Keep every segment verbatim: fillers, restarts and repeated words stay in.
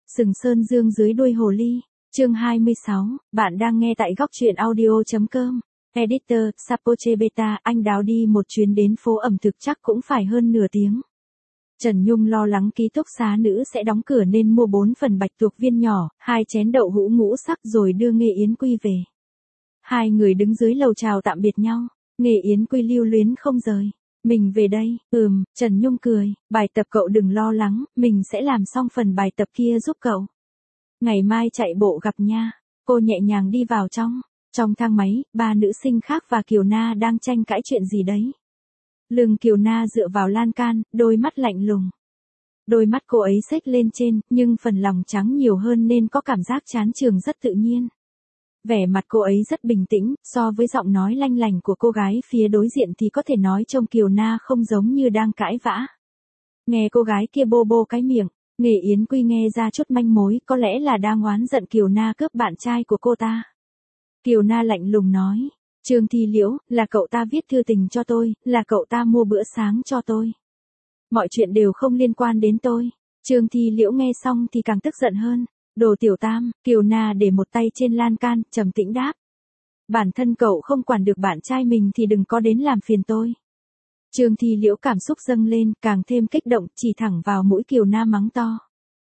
Sừng Sơn Dương dưới đuôi hồ ly, chương hai mươi sáu, bạn đang nghe tại góc truyện audio.com. Editor, Sapoche Beta, anh đáo đi một chuyến đến phố ẩm thực chắc cũng phải hơn nửa tiếng. Trần Nhung lo lắng ký túc xá nữ sẽ đóng cửa nên mua bốn phần bạch tuộc viên nhỏ, hai chén đậu hũ ngũ sắc rồi đưa Nghê Yến Quy về. Hai người đứng dưới lầu chào tạm biệt nhau, Nghê Yến Quy lưu luyến không rời. Mình về đây, ừm, Trần Nhung cười, bài tập cậu đừng lo lắng, mình sẽ làm xong phần bài tập kia giúp cậu. Ngày mai chạy bộ gặp nha. Cô nhẹ nhàng đi vào trong. Trong thang máy, ba nữ sinh khác và Kiều Na đang tranh cãi chuyện gì đấy. Lưng Kiều Na dựa vào lan can, đôi mắt lạnh lùng. Đôi mắt cô ấy xếch lên trên, nhưng phần lòng trắng nhiều hơn nên có cảm giác chán trường rất tự nhiên. Vẻ mặt cô ấy rất bình tĩnh, so với giọng nói lanh lành của cô gái phía đối diện thì có thể nói trông Kiều Na không giống như đang cãi vã. Nghe cô gái kia bô bô cái miệng, Nghê Yến Quy nghe ra chút manh mối, có lẽ là đang oán giận Kiều Na cướp bạn trai của cô ta. Kiều Na lạnh lùng nói, Trương Thi Liễu, là cậu ta viết thư tình cho tôi, là cậu ta mua bữa sáng cho tôi. Mọi chuyện đều không liên quan đến tôi. Trương Thi Liễu nghe xong thì càng tức giận hơn. Đồ tiểu tam, Kiều Na để một tay trên lan can, trầm tĩnh đáp. Bản thân cậu không quản được bạn trai mình thì đừng có đến làm phiền tôi. Trương Thi Liễu cảm xúc dâng lên, càng thêm kích động, chỉ thẳng vào mũi Kiều Na mắng to.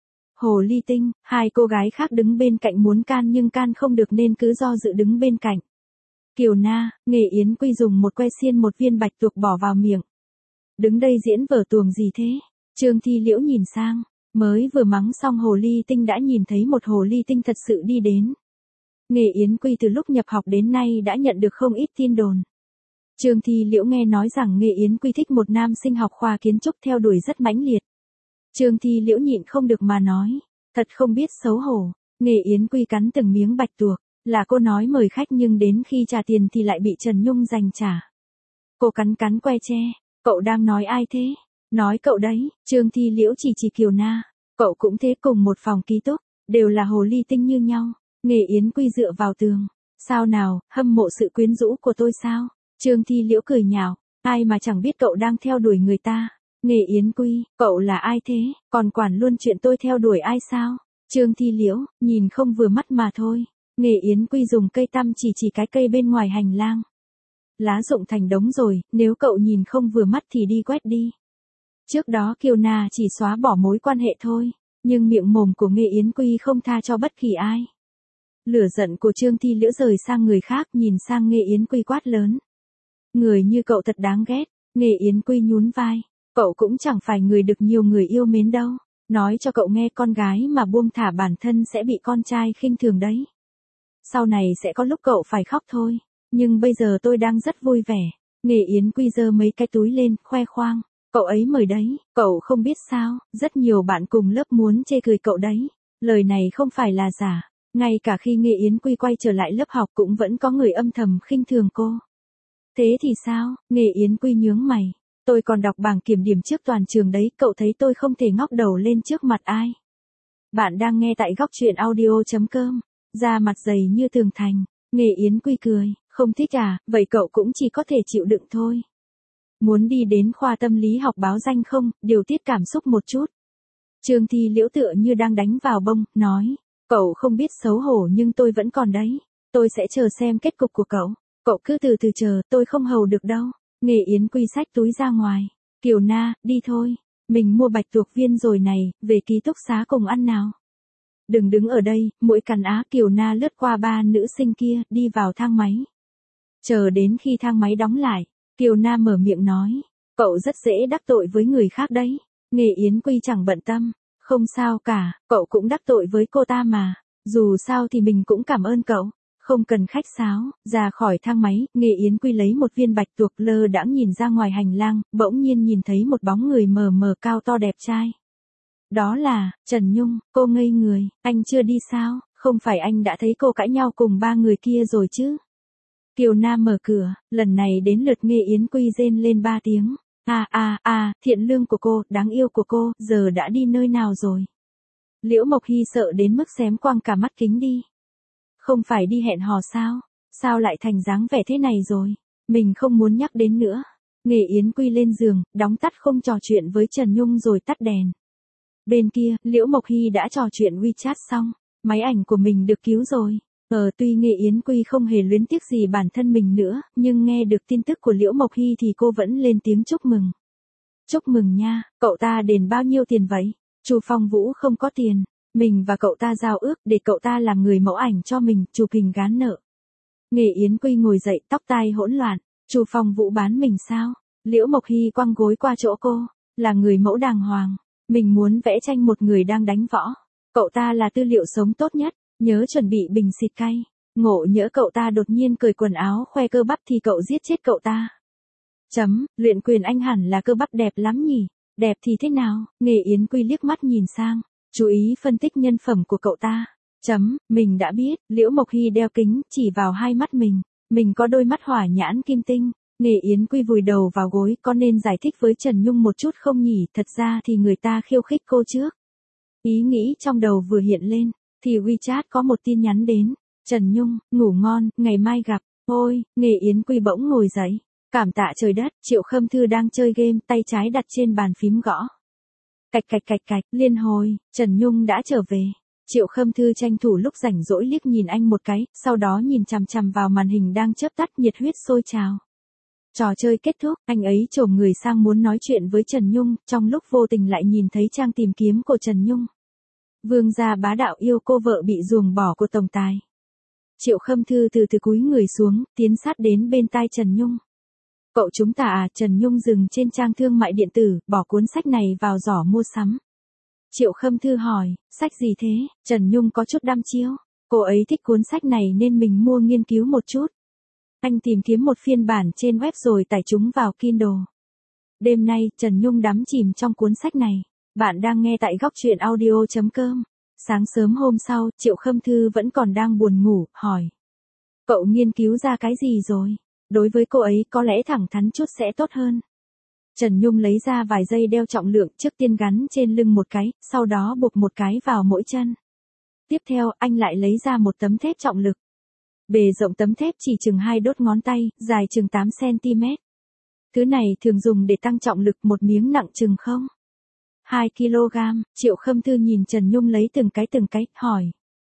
Hồ ly tinh, hai cô gái khác đứng bên cạnh muốn can nhưng can không được nên cứ do dự đứng bên cạnh. Kiều Na, Nghê Yến Quy dùng một que xiên một viên bạch tuộc bỏ vào miệng. Đứng đây diễn vở tuồng gì thế? Trương Thi Liễu nhìn sang. Mới vừa mắng xong hồ ly tinh đã nhìn thấy một hồ ly tinh thật sự đi đến. Nghê Yến Quy từ lúc nhập học đến nay đã nhận được không ít tin đồn. Trương Thi Liễu nghe nói rằng Nghê Yến Quy thích một nam sinh học khoa kiến trúc theo đuổi rất mãnh liệt. Trương Thi Liễu nhịn không được mà nói, thật không biết xấu hổ. Nghê Yến Quy cắn từng miếng bạch tuộc, là cô nói mời khách nhưng đến khi trả tiền thì lại bị Trần Nhung giành trả. Cô cắn cắn que tre, cậu đang nói ai thế? Nói cậu đấy. Trương Thi Liễu chỉ chỉ Kiều Na. Cậu cũng thế, cùng một phòng ký túc, đều là hồ ly tinh như nhau. Nghê Yến Quy dựa vào tường. Sao nào, hâm mộ sự quyến rũ của tôi sao? Trương Thi Liễu cười nhạo, ai mà chẳng biết cậu đang theo đuổi người ta. Nghê Yến Quy, cậu là ai thế, còn quản luôn chuyện tôi theo đuổi ai sao? Trương Thi Liễu, nhìn không vừa mắt mà thôi. Nghê Yến Quy dùng cây tăm chỉ chỉ cái cây bên ngoài hành lang. Lá rụng thành đống rồi, nếu cậu nhìn không vừa mắt thì đi quét đi. Trước đó Kiều Na chỉ xóa bỏ mối quan hệ thôi, nhưng miệng mồm của Nghê Yến Quy không tha cho bất kỳ ai. Lửa giận của Trương Thi Liễu rời sang người khác, nhìn sang Nghê Yến Quy quát lớn. Người như cậu thật đáng ghét. Nghê Yến Quy nhún vai, cậu cũng chẳng phải người được nhiều người yêu mến đâu. Nói cho cậu nghe, con gái mà buông thả bản thân sẽ bị con trai khinh thường đấy. Sau này sẽ có lúc cậu phải khóc thôi, nhưng bây giờ tôi đang rất vui vẻ. Nghê Yến Quy giơ mấy cái túi lên, khoe khoang. Cậu ấy mời đấy, cậu không biết sao, rất nhiều bạn cùng lớp muốn chê cười cậu đấy. Lời này không phải là giả, ngay cả khi Nghê Yến Quy quay trở lại lớp học cũng vẫn có người âm thầm khinh thường cô. Thế thì sao? Nghê Yến Quy nhướng mày. Tôi còn đọc bảng kiểm điểm trước toàn trường đấy, cậu thấy tôi không thể ngóc đầu lên trước mặt ai. Bạn đang nghe tại góc truyện audio.com. Da mặt dày như tường thành. Nghê Yến Quy cười, không thích à, vậy cậu cũng chỉ có thể chịu đựng thôi. Muốn đi đến khoa tâm lý học báo danh không, điều tiết cảm xúc một chút. Trương Thi Liễu tựa như đang đánh vào bông, nói, cậu không biết xấu hổ nhưng tôi vẫn còn đấy. Tôi sẽ chờ xem kết cục của cậu. Cậu cứ từ từ chờ, tôi không hầu được đâu. Nghê Yến Quy xách túi ra ngoài. Kiều Na, đi thôi. Mình mua bạch tuộc viên rồi này, về ký túc xá cùng ăn nào. Đừng đứng ở đây, mũi cắn á. Kiều Na lướt qua ba nữ sinh kia, đi vào thang máy. Chờ đến khi thang máy đóng lại, Kiều Na mở miệng nói, cậu rất dễ đắc tội với người khác đấy. Nghê Yến Quy chẳng bận tâm, không sao cả, cậu cũng đắc tội với cô ta mà. Dù sao thì mình cũng cảm ơn cậu. Không cần khách sáo. Ra khỏi thang máy, Nghê Yến Quy lấy một viên bạch tuộc, lơ đãng nhìn ra ngoài hành lang, bỗng nhiên nhìn thấy một bóng người mờ mờ cao to đẹp trai. Đó là Trần Nhung. Cô ngây người, anh chưa đi sao? Không phải anh đã thấy cô cãi nhau cùng ba người kia rồi chứ? Kiều Na mở cửa, lần này đến lượt Nghê Yến Quy rên lên ba tiếng. À à à, thiện lương của cô, đáng yêu của cô, giờ đã đi nơi nào rồi? Liễu Mộc Hy sợ đến mức xém quăng cả mắt kính đi. Không phải đi hẹn hò sao? Sao lại thành dáng vẻ thế này rồi? Mình không muốn nhắc đến nữa. Nghê Yến Quy lên giường, đóng tắt không trò chuyện với Trần Nhung rồi tắt đèn. Bên kia, Liễu Mộc Hy đã trò chuyện WeChat xong, máy ảnh của mình được cứu rồi. Ờ tuy Nghệ Yến Quy không hề luyến tiếc gì bản thân mình nữa, nhưng nghe được tin tức của Liễu Mộc Hy thì cô vẫn lên tiếng chúc mừng. Chúc mừng nha, cậu ta đền bao nhiêu tiền vậy? Chu Phong Vũ không có tiền, mình và cậu ta giao ước để cậu ta làm người mẫu ảnh cho mình, chụp hình gán nợ. Nghệ Yến Quy ngồi dậy, tóc tai hỗn loạn, Chu Phong Vũ bán mình sao? Liễu Mộc Hy quăng gối qua chỗ cô, là người mẫu đàng hoàng, mình muốn vẽ tranh một người đang đánh võ. Cậu ta là tư liệu sống tốt nhất, nhớ chuẩn bị bình xịt cay. Ngộ nhỡ cậu ta đột nhiên cởi quần áo khoe cơ bắp thì cậu giết chết cậu ta. Chấm, luyện quyền anh hẳn là cơ bắp đẹp lắm nhỉ, đẹp thì thế nào? Nghệ Yến Quy liếc mắt nhìn sang, chú ý phân tích nhân phẩm của cậu ta. Chấm, mình đã biết, Liễu Mộc Hy đeo kính, chỉ vào hai mắt mình, mình có đôi mắt hỏa nhãn kim tinh. Nghệ Yến Quy vùi đầu vào gối, có nên giải thích với Trần Nhung một chút không nhỉ, thật ra thì người ta khiêu khích cô trước. Ý nghĩ trong đầu vừa hiện lên, thì WeChat có một tin nhắn đến, Trần Nhung, ngủ ngon, ngày mai gặp. Ôi, Nghệ Yến Quy bỗng ngồi dậy, cảm tạ trời đất, Triệu Khâm Thư đang chơi game, tay trái đặt trên bàn phím gõ. Cạch cạch cạch cạch, liên hồi, Trần Nhung đã trở về. Triệu Khâm Thư tranh thủ lúc rảnh rỗi liếc nhìn anh một cái, sau đó nhìn chằm chằm vào màn hình đang chớp tắt, nhiệt huyết sôi trào. Trò chơi kết thúc, anh ấy chồm người sang muốn nói chuyện với Trần Nhung, trong lúc vô tình lại nhìn thấy trang tìm kiếm của Trần Nhung. Vương gia bá đạo yêu cô vợ bị ruồng bỏ của tổng tài. Triệu Khâm Thư từ từ cúi người xuống, tiến sát đến bên tai Trần Nhung. Cậu chúng ta à? Trần Nhung dừng trên trang thương mại điện tử, bỏ cuốn sách này vào giỏ mua sắm. Triệu Khâm Thư hỏi, sách gì thế? Trần Nhung có chút đăm chiêu. Cô ấy thích cuốn sách này nên mình mua nghiên cứu một chút. Anh tìm kiếm một phiên bản trên web rồi tải chúng vào Kindle. Đêm nay, Trần Nhung đắm chìm trong cuốn sách này. Bạn đang nghe tại góc truyện audio chấm com. Sáng sớm hôm sau, Triệu Khâm Thư vẫn còn đang buồn ngủ, hỏi. Cậu nghiên cứu ra cái gì rồi? Đối với cô ấy có lẽ thẳng thắn chút sẽ tốt hơn. Trần Nhung lấy ra vài dây đeo trọng lượng, trước tiên gắn trên lưng một cái, sau đó buộc một cái vào mỗi chân. Tiếp theo, anh lại lấy ra một tấm thép trọng lực. Bề rộng tấm thép chỉ chừng hai đốt ngón tay, dài chừng tám xăng-ti-mét. Thứ này thường dùng để tăng trọng lực, một miếng nặng chừng không? hai ki lô gam, Triệu Khâm Thư nhìn Trần Nhung lấy từng cái từng cái, hỏi.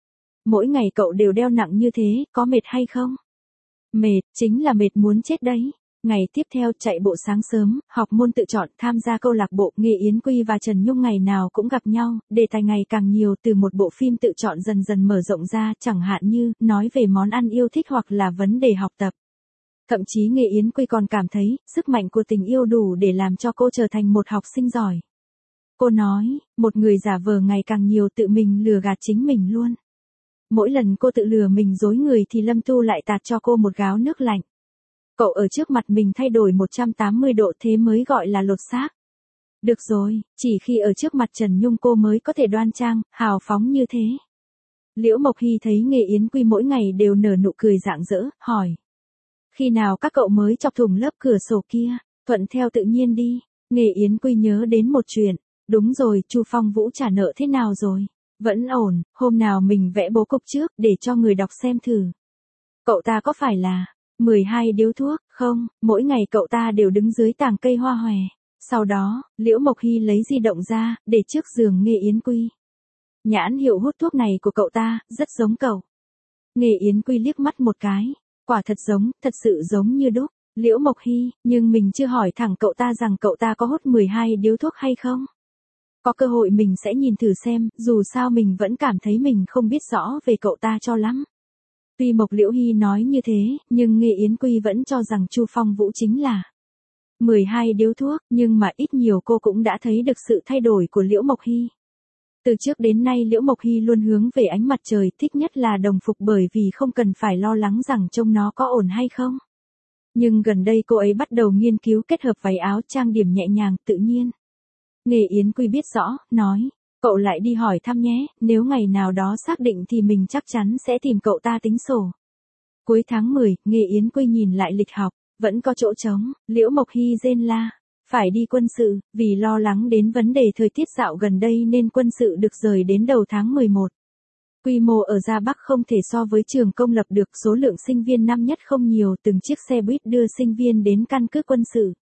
Mỗi ngày cậu đều đeo nặng như thế, có mệt hay không? Mệt, chính là mệt muốn chết đấy. Ngày tiếp theo chạy bộ sáng sớm, học môn tự chọn, tham gia câu lạc bộ. Nghệ Yến Quy và Trần Nhung ngày nào cũng gặp nhau, đề tài ngày càng nhiều, từ một bộ phim tự chọn dần dần mở rộng ra, chẳng hạn như, nói về món ăn yêu thích hoặc là vấn đề học tập. Thậm chí Nghệ Yến Quy còn cảm thấy, sức mạnh của tình yêu đủ để làm cho cô trở thành một học sinh giỏi. Cô nói, một người giả vờ ngày càng nhiều tự mình lừa gạt chính mình luôn. Mỗi lần cô tự lừa mình dối người thì Lâm Tu lại tạt cho cô một gáo nước lạnh. Cậu ở trước mặt mình thay đổi một trăm tám mươi độ, thế mới gọi là lột xác. Được rồi, chỉ khi ở trước mặt Trần Nhung cô mới có thể đoan trang, hào phóng như thế. Liễu Mộc Hy thấy Nghệ Yến Quy mỗi ngày đều nở nụ cười rạng rỡ, hỏi. Khi nào các cậu mới chọc thủng lớp cửa sổ kia? Thuận theo tự nhiên đi. Nghệ Yến Quy nhớ đến một chuyện. Đúng rồi, Chu Phong Vũ trả nợ thế nào rồi? Vẫn ổn, hôm nào mình vẽ bố cục trước để cho người đọc xem thử. Cậu ta có phải là mười hai điếu thuốc? Không, mỗi ngày cậu ta đều đứng dưới tàng cây hoa hòe. Sau đó, Liễu Mộc Hy lấy di động ra, để trước giường Nghệ Yến Quy. Nhãn hiệu hút thuốc này của cậu ta, rất giống cậu. Nghệ Yến Quy liếc mắt một cái. Quả thật giống, thật sự giống như đúc. Liễu Mộc Hy, nhưng mình chưa hỏi thẳng cậu ta rằng cậu ta có hút mười hai điếu thuốc hay không. Có cơ hội mình sẽ nhìn thử xem, dù sao mình vẫn cảm thấy mình không biết rõ về cậu ta cho lắm. Tuy Mộc Liễu Hy nói như thế, nhưng Nghệ Yến Quy vẫn cho rằng Chu Phong Vũ chính là mười hai điếu thuốc, nhưng mà ít nhiều cô cũng đã thấy được sự thay đổi của Liễu Mộc Hy. Từ trước đến nay Liễu Mộc Hy luôn hướng về ánh mặt trời, thích nhất là đồng phục bởi vì không cần phải lo lắng rằng trông nó có ổn hay không. Nhưng gần đây cô ấy bắt đầu nghiên cứu kết hợp váy áo trang điểm nhẹ nhàng, tự nhiên. Nghệ Yến Quy biết rõ, nói, cậu lại đi hỏi thăm nhé, nếu ngày nào đó xác định thì mình chắc chắn sẽ tìm cậu ta tính sổ. Cuối tháng mười, Nghệ Yến Quy nhìn lại lịch học, vẫn có chỗ trống. Liễu Mộc Hy rên la, phải đi quân sự, vì lo lắng đến vấn đề thời tiết dạo gần đây nên quân sự được rời đến đầu tháng mười một. Quy mô ở Gia Bắc không thể so với trường công lập được, số lượng sinh viên năm nhất không nhiều, từng chiếc xe buýt đưa sinh viên đến căn cứ quân sự.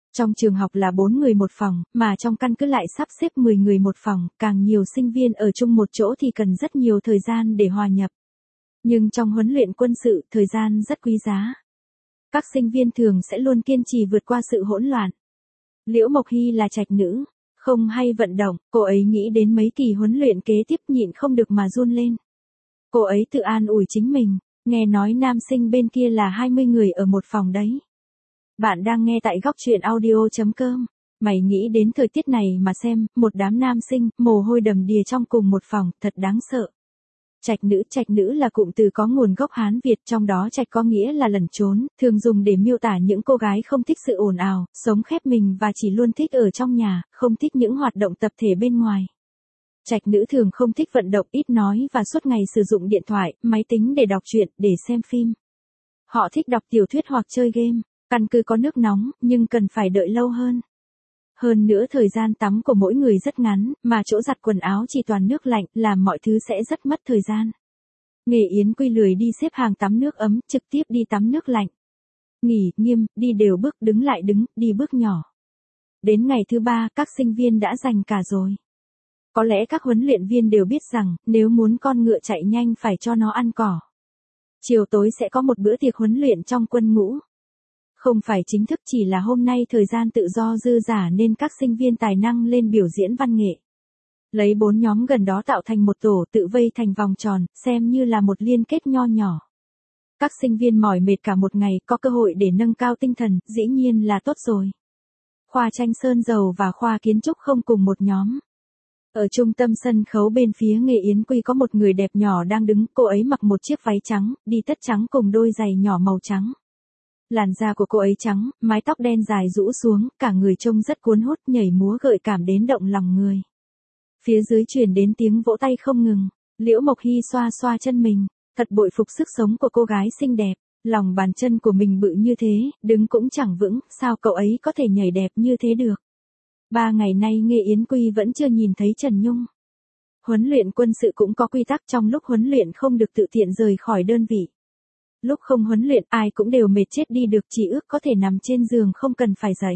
Trong trường học là bốn người một phòng, mà trong căn cứ lại sắp xếp mười người một phòng, càng nhiều sinh viên ở chung một chỗ thì cần rất nhiều thời gian để hòa nhập. Nhưng trong huấn luyện quân sự, thời gian rất quý giá. Các sinh viên thường sẽ luôn kiên trì vượt qua sự hỗn loạn. Liễu Mộc Hy là trạch nữ, không hay vận động, cô ấy nghĩ đến mấy kỳ huấn luyện kế tiếp nhịn không được mà run lên. Cô ấy tự an ủi chính mình, nghe nói nam sinh bên kia là hai mươi người ở một phòng đấy. Bạn đang nghe tại góc truyện audio chấm com. Mày nghĩ đến thời tiết này mà xem, một đám nam sinh, mồ hôi đầm đìa trong cùng một phòng, thật đáng sợ. Trạch nữ, trạch nữ là cụm từ có nguồn gốc Hán Việt, trong đó trạch có nghĩa là lẩn trốn, thường dùng để miêu tả những cô gái không thích sự ồn ào, sống khép mình và chỉ luôn thích ở trong nhà, không thích những hoạt động tập thể bên ngoài. Trạch nữ thường không thích vận động, ít nói và suốt ngày sử dụng điện thoại, máy tính để đọc truyện, để xem phim. Họ thích đọc tiểu thuyết hoặc chơi game. Căn cứ có nước nóng, nhưng cần phải đợi lâu hơn. Hơn nữa thời gian tắm của mỗi người rất ngắn, mà chỗ giặt quần áo chỉ toàn nước lạnh, làm mọi thứ sẽ rất mất thời gian. Nghề Yến Quy lười đi xếp hàng tắm nước ấm, trực tiếp đi tắm nước lạnh. Nghỉ, nghiêm, đi đều bước, đứng lại đứng, đi bước nhỏ. Đến ngày thứ ba, các sinh viên đã giành cả rồi. Có lẽ các huấn luyện viên đều biết rằng, nếu muốn con ngựa chạy nhanh phải cho nó ăn cỏ. Chiều tối sẽ có một bữa tiệc huấn luyện trong quân ngũ. Không phải chính thức, chỉ là hôm nay thời gian tự do dư dả nên các sinh viên tài năng lên biểu diễn văn nghệ. Lấy bốn nhóm gần đó tạo thành một tổ, tự vây thành vòng tròn, xem như là một liên kết nho nhỏ. Các sinh viên mỏi mệt cả một ngày, có cơ hội để nâng cao tinh thần, dĩ nhiên là tốt rồi. Khoa tranh sơn dầu và khoa kiến trúc không cùng một nhóm. Ở trung tâm sân khấu bên phía Nghề Yến Quy có một người đẹp nhỏ đang đứng, cô ấy mặc một chiếc váy trắng, đi tất trắng cùng đôi giày nhỏ màu trắng. Làn da của cô ấy trắng, mái tóc đen dài rũ xuống, cả người trông rất cuốn hút, nhảy múa gợi cảm đến động lòng người. Phía dưới truyền đến tiếng vỗ tay không ngừng, Liễu Mộc Hy xoa xoa chân mình, thật bội phục sức sống của cô gái xinh đẹp, lòng bàn chân của mình bự như thế, đứng cũng chẳng vững, sao cậu ấy có thể nhảy đẹp như thế được. Ba ngày nay Nghề Yến Quy vẫn chưa nhìn thấy Trần Nhung. Huấn luyện quân sự cũng có quy tắc, trong lúc huấn luyện không được tự tiện rời khỏi đơn vị. Lúc không huấn luyện ai cũng đều mệt chết đi được, chỉ ước có thể nằm trên giường không cần phải dậy.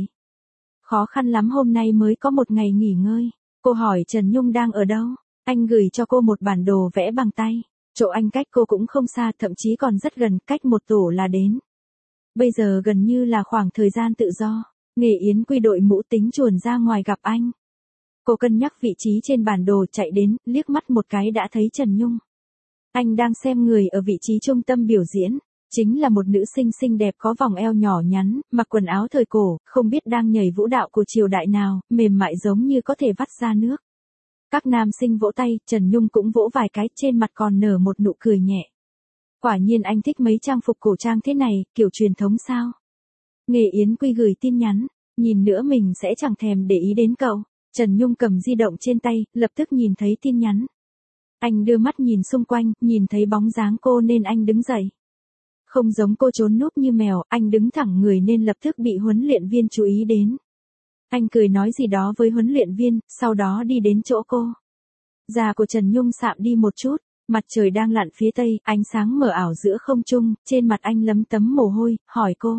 Khó khăn lắm hôm nay mới có một ngày nghỉ ngơi. Cô hỏi Trần Nhung đang ở đâu. Anh gửi cho cô một bản đồ vẽ bằng tay. Chỗ anh cách cô cũng không xa, thậm chí còn rất gần, cách một tổ là đến. Bây giờ gần như là khoảng thời gian tự do. Nghề Yến Quy đội mũ tính chuồn ra ngoài gặp anh. Cô cân nhắc vị trí trên bản đồ, chạy đến, liếc mắt một cái đã thấy Trần Nhung. Anh đang xem người ở vị trí trung tâm biểu diễn, chính là một nữ sinh xinh đẹp có vòng eo nhỏ nhắn, mặc quần áo thời cổ, không biết đang nhảy vũ đạo của triều đại nào, mềm mại giống như có thể vắt ra nước. Các nam sinh vỗ tay, Trần Nhung cũng vỗ vài cái, trên mặt còn nở một nụ cười nhẹ. Quả nhiên anh thích mấy trang phục cổ trang thế này, kiểu truyền thống sao? Nghề Yến Quy gửi tin nhắn, nhìn nữa mình sẽ chẳng thèm để ý đến cậu. Trần Nhung cầm di động trên tay, lập tức nhìn thấy tin nhắn. Anh đưa mắt nhìn xung quanh, nhìn thấy bóng dáng cô nên anh đứng dậy. Không giống cô trốn núp như mèo, anh đứng thẳng người nên lập tức bị huấn luyện viên chú ý đến. Anh cười nói gì đó với huấn luyện viên, sau đó đi đến chỗ cô. Da của Trần Nhung sạm đi một chút, mặt trời đang lặn phía tây, ánh sáng mờ ảo giữa không trung, trên mặt anh lấm tấm mồ hôi, hỏi cô.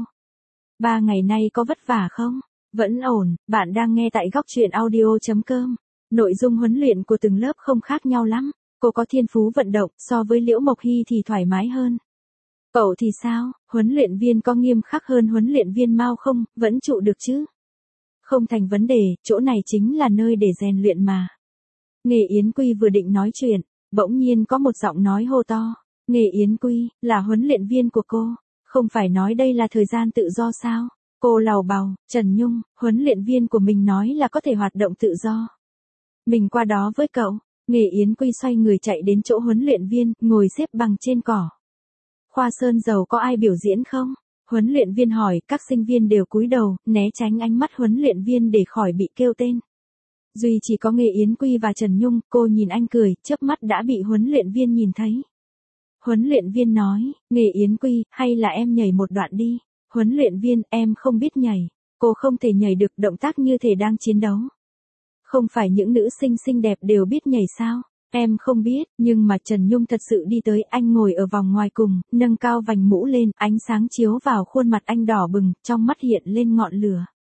Ba ngày nay có vất vả không? Vẫn ổn, bạn đang nghe tại góc truyện audio chấm com. Nội dung huấn luyện của từng lớp không khác nhau lắm. Cô có thiên phú vận động, so với Liễu Mộc Hy thì thoải mái hơn. Cậu thì sao, huấn luyện viên có nghiêm khắc hơn huấn luyện viên Mao không, vẫn trụ được chứ? Không thành vấn đề, chỗ này chính là nơi để rèn luyện mà. Nghề Yến Quy vừa định nói chuyện, bỗng nhiên có một giọng nói hô to. Nghề Yến Quy, là huấn luyện viên của cô, không phải nói đây là thời gian tự do sao? Cô lầu bầu, Trần Nhung, huấn luyện viên của mình nói là có thể hoạt động tự do. Mình qua đó với cậu. Nghề Yến Quy xoay người chạy đến chỗ huấn luyện viên, ngồi xếp bằng trên cỏ. Khoa sơn dầu có ai biểu diễn không? Huấn luyện viên hỏi, các sinh viên đều cúi đầu, né tránh ánh mắt huấn luyện viên để khỏi bị kêu tên. Duy chỉ có Nghề Yến Quy và Trần Nhung, cô nhìn anh cười, chớp mắt đã bị huấn luyện viên nhìn thấy. Huấn luyện viên nói, Nghề Yến Quy, hay là em nhảy một đoạn đi. Huấn luyện viên, em không biết nhảy. Cô không thể nhảy được, động tác như thể đang chiến đấu. Không phải những nữ sinh xinh đẹp đều biết nhảy sao? Em không biết, nhưng mà Trần Nhung thật sự đi tới, anh ngồi ở vòng ngoài cùng, nâng cao vành mũ lên, ánh sáng chiếu vào khuôn mặt anh đỏ bừng, trong mắt hiện lên ngọn lửa.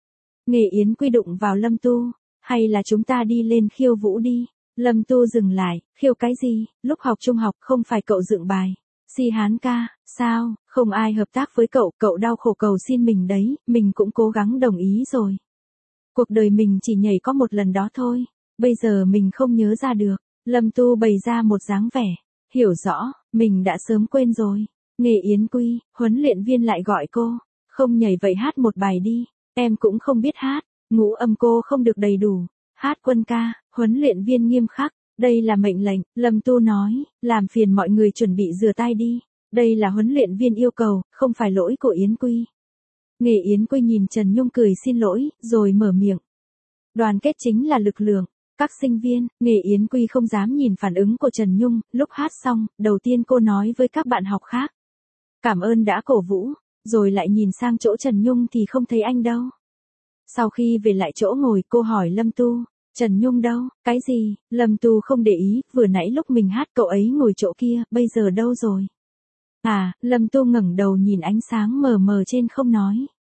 Nghề Yến Quy đụng vào Lâm Tu. Hay là chúng ta đi lên khiêu vũ đi. Lâm Tu dừng lại, khiêu cái gì, lúc học trung học không phải cậu dựng bài. Si hán ca, sao, không ai hợp tác với cậu, cậu đau khổ cầu xin mình đấy, mình cũng cố gắng đồng ý rồi. Cuộc đời mình chỉ nhảy có một lần đó thôi, bây giờ mình không nhớ ra được. Lâm Tu bày ra một dáng vẻ, hiểu rõ, mình đã sớm quên rồi. Nghề Yến Quy, huấn luyện viên lại gọi cô, không nhảy vậy hát một bài đi, em cũng không biết hát, ngũ âm cô không được đầy đủ, hát quân ca, huấn luyện viên nghiêm khắc, đây là mệnh lệnh, Lâm Tu nói, làm phiền mọi người chuẩn bị rửa tay đi, đây là huấn luyện viên yêu cầu, không phải lỗi của Yến Quy. Nghề Yến Quy nhìn Trần Nhung cười xin lỗi, rồi mở miệng. Đoàn kết chính là lực lượng. Các sinh viên, Nghề Yến Quy không dám nhìn phản ứng của Trần Nhung, lúc hát xong, đầu tiên cô nói với các bạn học khác. Cảm ơn đã cổ vũ, rồi lại nhìn sang chỗ Trần Nhung thì không thấy anh đâu. Sau khi về lại chỗ ngồi cô hỏi Lâm Tu, Trần Nhung đâu, cái gì, Lâm Tu không để ý, vừa nãy lúc mình hát cậu ấy ngồi chỗ kia, bây giờ đâu rồi? À, Lâm Tu ngẩng đầu nhìn ánh sáng mờ mờ trên không nói.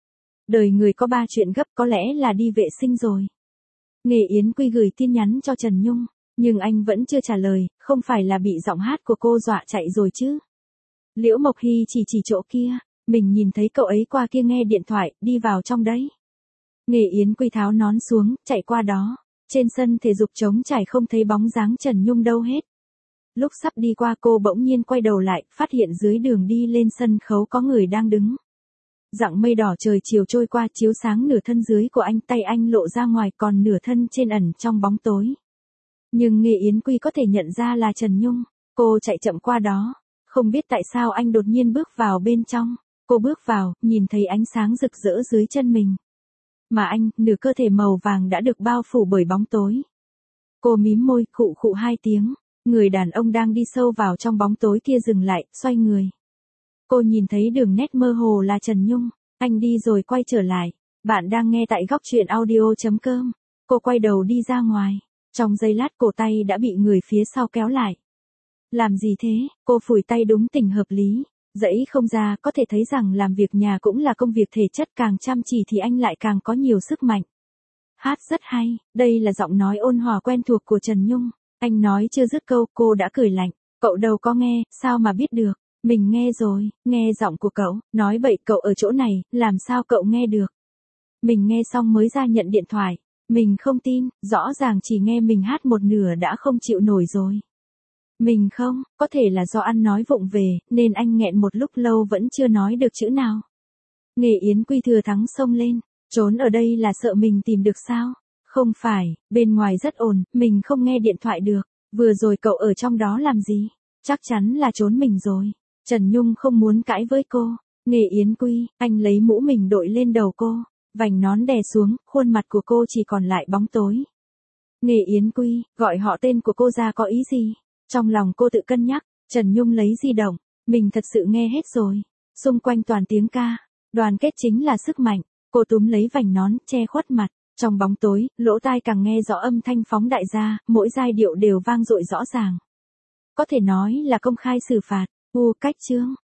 Đời người có ba chuyện gấp có lẽ là đi vệ sinh rồi. Nghề Yến Quy gửi tin nhắn cho Trần Nhung, nhưng anh vẫn chưa trả lời, không phải là bị giọng hát của cô dọa chạy rồi chứ. Liễu Mộc Hy chỉ chỉ chỗ kia, mình nhìn thấy cậu ấy qua kia nghe điện thoại, đi vào trong đấy. Nghề Yến Quy tháo nón xuống, chạy qua đó, trên sân thể dục trống trải không thấy bóng dáng Trần Nhung đâu hết. Lúc sắp đi qua cô bỗng nhiên quay đầu lại, phát hiện dưới đường đi lên sân khấu có người đang đứng. Dặng mây đỏ trời chiều trôi qua chiếu sáng nửa thân dưới của anh, tay anh lộ ra ngoài còn nửa thân trên ẩn trong bóng tối. Nhưng Nghề Yến Quy có thể nhận ra là Trần Nhung, cô chạy chậm qua đó, không biết tại sao anh đột nhiên bước vào bên trong, cô bước vào, nhìn thấy ánh sáng rực rỡ dưới chân mình. Mà anh, nửa cơ thể màu vàng đã được bao phủ bởi bóng tối. Cô mím môi, khụ khụ hai tiếng, người đàn ông đang đi sâu vào trong bóng tối kia dừng lại, xoay người. Cô nhìn thấy đường nét mơ hồ là Trần Nhung, anh đi rồi quay trở lại. Bạn đang nghe tại góc truyện audio chấm com. Cô quay đầu đi ra ngoài, trong giây lát cổ tay đã bị người phía sau kéo lại. Làm gì thế, cô phủi tay đúng tình hợp lý, dẫy không ra có thể thấy rằng làm việc nhà cũng là công việc thể chất, càng chăm chỉ thì anh lại càng có nhiều sức mạnh. Hát rất hay, đây là giọng nói ôn hòa quen thuộc của Trần Nhung, anh nói chưa dứt câu cô đã cười lạnh, cậu đâu có nghe, sao mà biết được. Mình nghe rồi, nghe giọng của cậu, nói bậy cậu ở chỗ này, làm sao cậu nghe được. Mình nghe xong mới ra nhận điện thoại, mình không tin, rõ ràng chỉ nghe mình hát một nửa đã không chịu nổi rồi. Mình không, có thể là do ăn nói vụng về, nên anh nghẹn một lúc lâu vẫn chưa nói được chữ nào. Nghề Yến Quy thừa thắng xông lên, trốn ở đây là sợ mình tìm được sao? Không phải, bên ngoài rất ồn, mình không nghe điện thoại được, vừa rồi cậu ở trong đó làm gì? Chắc chắn là trốn mình rồi. Trần Nhung không muốn cãi với cô. Nghề Yến Quy, anh lấy mũ mình đội lên đầu cô, vành nón đè xuống, khuôn mặt của cô chỉ còn lại bóng tối. Nghề Yến Quy, gọi họ tên của cô ra có ý gì? Trong lòng cô tự cân nhắc, Trần Nhung lấy di động, mình thật sự nghe hết rồi. Xung quanh toàn tiếng ca, đoàn kết chính là sức mạnh, cô túm lấy vành nón, che khuất mặt. Trong bóng tối, lỗ tai càng nghe rõ âm thanh phóng đại ra, mỗi giai điệu đều vang dội rõ ràng. Có thể nói là công khai xử phạt. U cách chương,